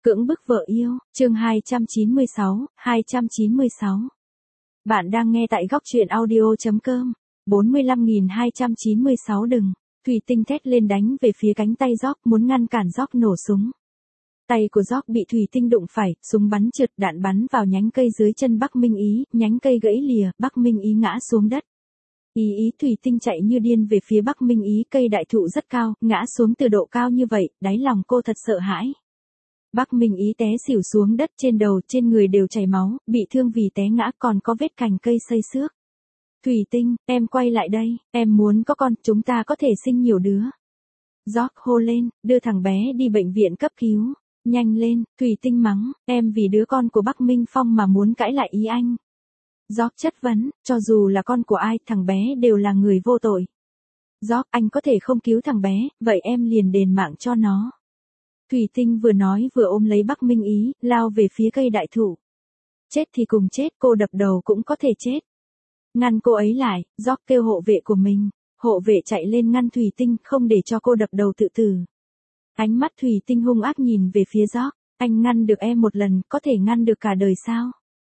Cưỡng bức vợ yêu, chương 296. Bạn đang nghe tại góc truyện audio.com. 45.296 đừng. Thủy Tinh thét lên đánh về phía cánh tay Jock, muốn ngăn cản Jock nổ súng. Tay của Jock bị Thủy Tinh đụng phải, súng bắn trượt, đạn bắn vào nhánh cây dưới chân Bắc Minh Ý, nhánh cây gãy lìa, Bắc Minh Ý ngã xuống đất. Thủy Tinh chạy như điên về phía Bắc Minh Ý, cây đại thụ rất cao, ngã xuống từ độ cao như vậy, đáy lòng cô thật sợ hãi. Bắc Minh Ý té xỉu xuống đất, trên đầu, trên người đều chảy máu, bị thương vì té ngã, còn có vết cành cây xây xước. Thủy Tinh, em quay lại đây, em muốn có con, chúng ta có thể sinh nhiều đứa. Jock hô lên, đưa thằng bé đi bệnh viện cấp cứu. Nhanh lên, Thủy Tinh mắng, em vì đứa con của Bắc Minh Phong mà muốn cãi lại ý anh. Jock chất vấn, cho dù là con của ai, thằng bé đều là người vô tội. Jock, anh có thể không cứu thằng bé, vậy em liền đền mạng cho nó. Thủy Tinh vừa nói vừa ôm lấy Bắc Minh Ý, lao về phía cây đại thụ. Chết thì cùng chết, cô đập đầu cũng có thể chết. Ngăn cô ấy lại, Jock kêu hộ vệ của mình. Hộ vệ chạy lên ngăn Thủy Tinh, không để cho cô đập đầu tự tử. Ánh mắt Thủy Tinh hung ác nhìn về phía Jock. Anh ngăn được em một lần, có thể ngăn được cả đời sao?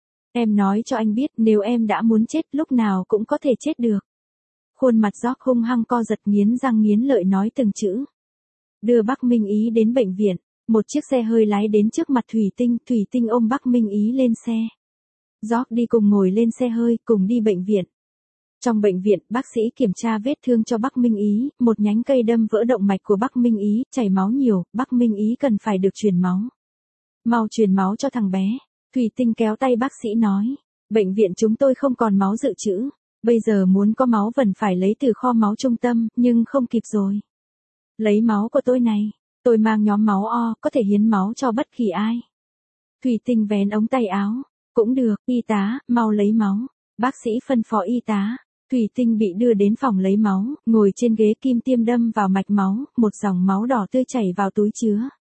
Em nói cho anh biết, nếu em đã muốn chết, lúc nào cũng có thể chết được. Khuôn mặt Jock hung hăng co giật, nghiến răng nghiến lợi nói từng chữ. Đưa Bắc Minh Ý đến bệnh viện, một chiếc xe hơi lái đến trước mặt Thủy Tinh ôm Bắc Minh Ý lên xe. Jock đi cùng ngồi lên xe hơi, cùng đi bệnh viện. Trong bệnh viện, bác sĩ kiểm tra vết thương cho Bắc Minh Ý, một nhánh cây đâm vỡ động mạch của Bắc Minh Ý, chảy máu nhiều, Bắc Minh Ý cần phải được truyền máu. Mau truyền máu cho thằng bé. Thủy Tinh kéo tay bác sĩ nói, bệnh viện chúng tôi không còn máu dự trữ, bây giờ muốn có máu vẫn phải lấy từ kho máu trung tâm, nhưng không kịp rồi. Lấy máu của tôi này, tôi mang nhóm máu O, có thể hiến máu cho bất kỳ ai. Thủy Tinh vén ống tay áo, cũng được, y tá, mau lấy máu. Bác sĩ phân phó y tá. Thủy Tinh bị đưa đến phòng lấy máu, ngồi trên ghế, kim tiêm đâm vào mạch máu, một dòng máu đỏ tươi chảy vào túi chứa.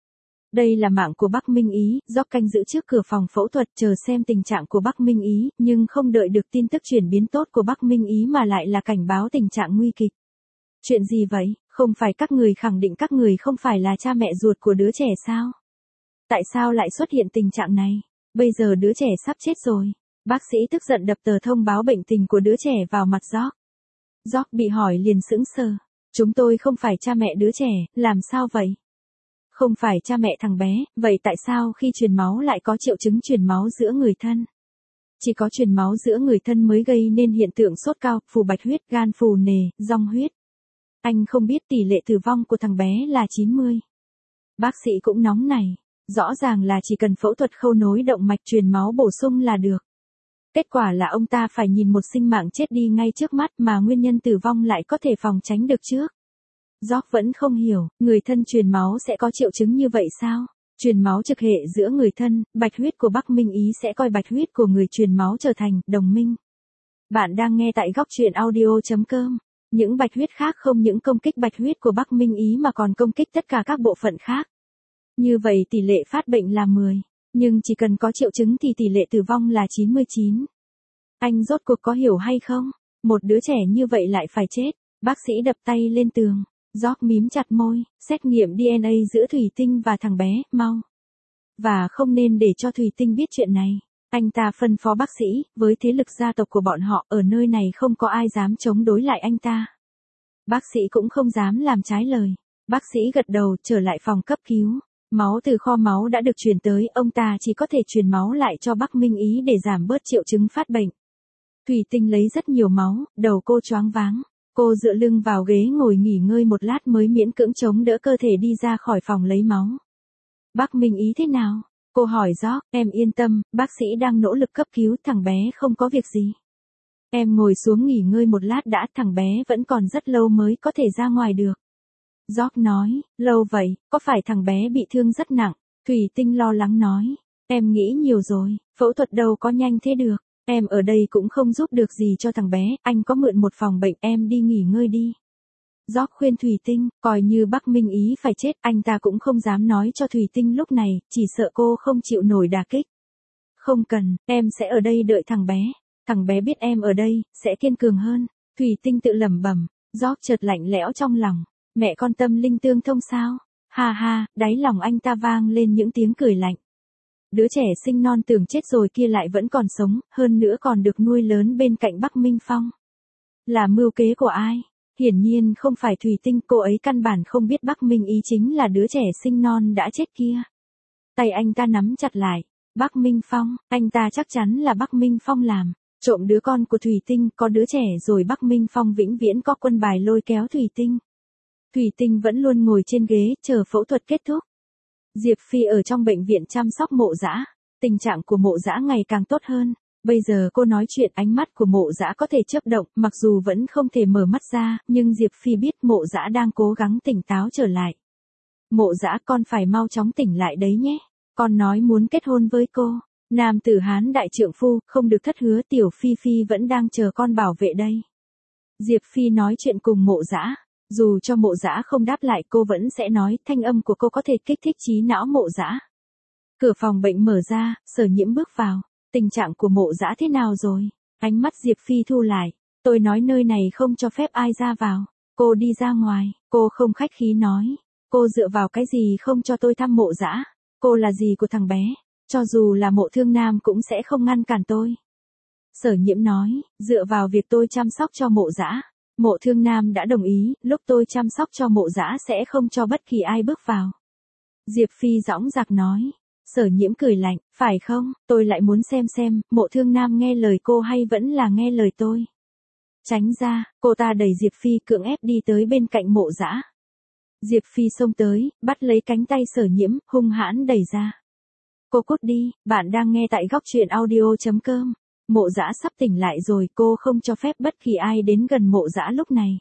Đây là mạng của Bắc Minh Ý. Jock canh giữ trước cửa phòng phẫu thuật chờ xem tình trạng của Bắc Minh Ý, nhưng không đợi được tin tức chuyển biến tốt của Bắc Minh Ý mà lại là cảnh báo tình trạng nguy kịch. Chuyện gì vậy? Không phải các người khẳng định các người không phải là cha mẹ ruột của đứa trẻ sao? Tại sao lại xuất hiện tình trạng này? Bây giờ đứa trẻ sắp chết rồi. Bác sĩ tức giận đập tờ thông báo bệnh tình của đứa trẻ vào mặt Jock. Jock bị hỏi liền sững sờ. Chúng tôi không phải cha mẹ đứa trẻ, làm sao vậy? Không phải cha mẹ thằng bé, vậy tại sao khi truyền máu lại có triệu chứng truyền máu giữa người thân? Chỉ có truyền máu giữa người thân mới gây nên hiện tượng sốt cao, phù bạch huyết, gan phù nề, rong huyết. Anh không biết tỷ lệ tử vong của thằng bé là 90. Bác sĩ cũng nóng này. Rõ ràng là chỉ cần phẫu thuật khâu nối động mạch truyền máu bổ sung là được. Kết quả là ông ta phải nhìn một sinh mạng chết đi ngay trước mắt mà nguyên nhân tử vong lại có thể phòng tránh được trước. Jock vẫn không hiểu, người thân truyền máu sẽ có triệu chứng như vậy sao? Truyền máu trực hệ giữa người thân, bạch huyết của Bắc Minh Ý sẽ coi bạch huyết của người truyền máu trở thành đồng minh. Bạn đang nghe tại góc truyện audio.com. Những bạch huyết khác không những công kích bạch huyết của Bắc Minh Ý mà còn công kích tất cả các bộ phận khác. Như vậy tỷ lệ phát bệnh là 10, nhưng chỉ cần có triệu chứng thì tỷ lệ tử vong là 99. Anh rốt cuộc có hiểu hay không? Một đứa trẻ như vậy lại phải chết. Bác sĩ đập tay lên tường. Jock mím chặt môi, xét nghiệm DNA giữa Thủy Tinh và thằng bé, mau. Và không nên để cho Thủy Tinh biết chuyện này. Anh ta phân phó bác sĩ, với thế lực gia tộc của bọn họ, ở nơi này không có ai dám chống đối lại anh ta. Bác sĩ cũng không dám làm trái lời. Bác sĩ gật đầu, trở lại phòng cấp cứu. Máu từ kho máu đã được truyền tới, ông ta chỉ có thể truyền máu lại cho Bắc Minh Ý để giảm bớt triệu chứng phát bệnh. Thủy Tinh lấy rất nhiều máu, đầu cô choáng váng. Cô dựa lưng vào ghế ngồi nghỉ ngơi một lát mới miễn cưỡng chống đỡ cơ thể đi ra khỏi phòng lấy máu. Bắc Minh Ý thế nào? Cô hỏi Jock, em yên tâm, bác sĩ đang nỗ lực cấp cứu, thằng bé không có việc gì. Em ngồi xuống nghỉ ngơi một lát đã, thằng bé vẫn còn rất lâu mới có thể ra ngoài được. Jock nói, lâu vậy, có phải thằng bé bị thương rất nặng? Thủy Tinh lo lắng nói, em nghĩ nhiều rồi, phẫu thuật đâu có nhanh thế được. Em ở đây cũng không giúp được gì cho thằng bé, anh có mượn một phòng bệnh, em đi nghỉ ngơi đi. Jock khuyên Thủy Tinh, coi như Bắc Minh Ý phải chết, anh ta cũng không dám nói cho Thủy Tinh lúc này, chỉ sợ cô không chịu nổi đả kích. Không cần, em sẽ ở đây đợi thằng bé biết em ở đây, sẽ kiên cường hơn. Thủy Tinh tự lẩm bẩm. Jock chợt lạnh lẽo trong lòng, mẹ con tâm linh tương thông sao? Ha ha, đáy lòng anh ta vang lên những tiếng cười lạnh. Đứa trẻ sinh non tưởng chết rồi kia lại vẫn còn sống, hơn nữa còn được nuôi lớn bên cạnh Bắc Minh Phong. Là mưu kế của ai? Hiển nhiên không phải Thủy Tinh, cô ấy căn bản không biết Bắc Minh Ý chính là đứa trẻ sinh non đã chết kia. Tay anh ta nắm chặt lại. Bắc Minh Phong, anh ta chắc chắn là Bắc Minh Phong làm. Trộm đứa con của Thủy Tinh, có đứa trẻ rồi Bắc Minh Phong vĩnh viễn có quân bài lôi kéo Thủy Tinh. Thủy Tinh vẫn luôn ngồi trên ghế, chờ phẫu thuật kết thúc. Diệp Phi ở trong bệnh viện chăm sóc Mộ Dã, tình trạng của Mộ Dã ngày càng tốt hơn. Bây giờ cô nói chuyện ánh mắt của Mộ Dã có thể chớp động, mặc dù vẫn không thể mở mắt ra, nhưng Diệp Phi biết Mộ Dã đang cố gắng tỉnh táo trở lại. Mộ Dã, con phải mau chóng tỉnh lại đấy nhé. Con nói muốn kết hôn với cô. Nam tử Hán đại trượng phu, không được thất hứa, Tiểu Phi Phi vẫn đang chờ con bảo vệ đây. Diệp Phi nói chuyện cùng Mộ Dã. Dù cho Mộ Dã không đáp lại cô vẫn sẽ nói, thanh âm của cô có thể kích thích trí não Mộ Dã. Cửa phòng bệnh mở ra, Sở Nhiễm bước vào. Tình trạng của Mộ Dã thế nào rồi? Ánh mắt Diệp Phi thu lại. Tôi nói nơi này không cho phép ai ra vào. Cô đi ra ngoài, cô không khách khí nói. Cô dựa vào cái gì không cho tôi thăm Mộ Dã? Cô là gì của thằng bé? Cho dù là Mộ Thương Nam cũng sẽ không ngăn cản tôi. Sở Nhiễm nói, dựa vào việc tôi chăm sóc cho Mộ Dã. Mộ Thương Nam đã đồng ý, lúc tôi chăm sóc cho Mộ Dã sẽ không cho bất kỳ ai bước vào. Diệp Phi dõng dạc nói. Sở Nhiễm cười lạnh, phải không, tôi lại muốn xem, Mộ Thương Nam nghe lời cô hay vẫn là nghe lời tôi. Tránh ra, cô ta đẩy Diệp Phi cưỡng ép đi tới bên cạnh Mộ Dã. Diệp Phi xông tới, bắt lấy cánh tay Sở Nhiễm, hung hãn đẩy ra. Cô cút đi, bạn đang nghe tại góc truyện audio.com. Mộ Dã sắp tỉnh lại rồi, cô không cho phép bất kỳ ai đến gần Mộ Dã lúc này.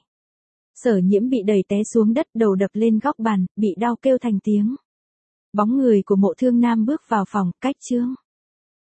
Sở Nhiễm bị đẩy té xuống đất, đầu đập lên góc bàn, bị đau kêu thành tiếng. Bóng người của Mộ Thương Nam bước vào phòng, cách chương.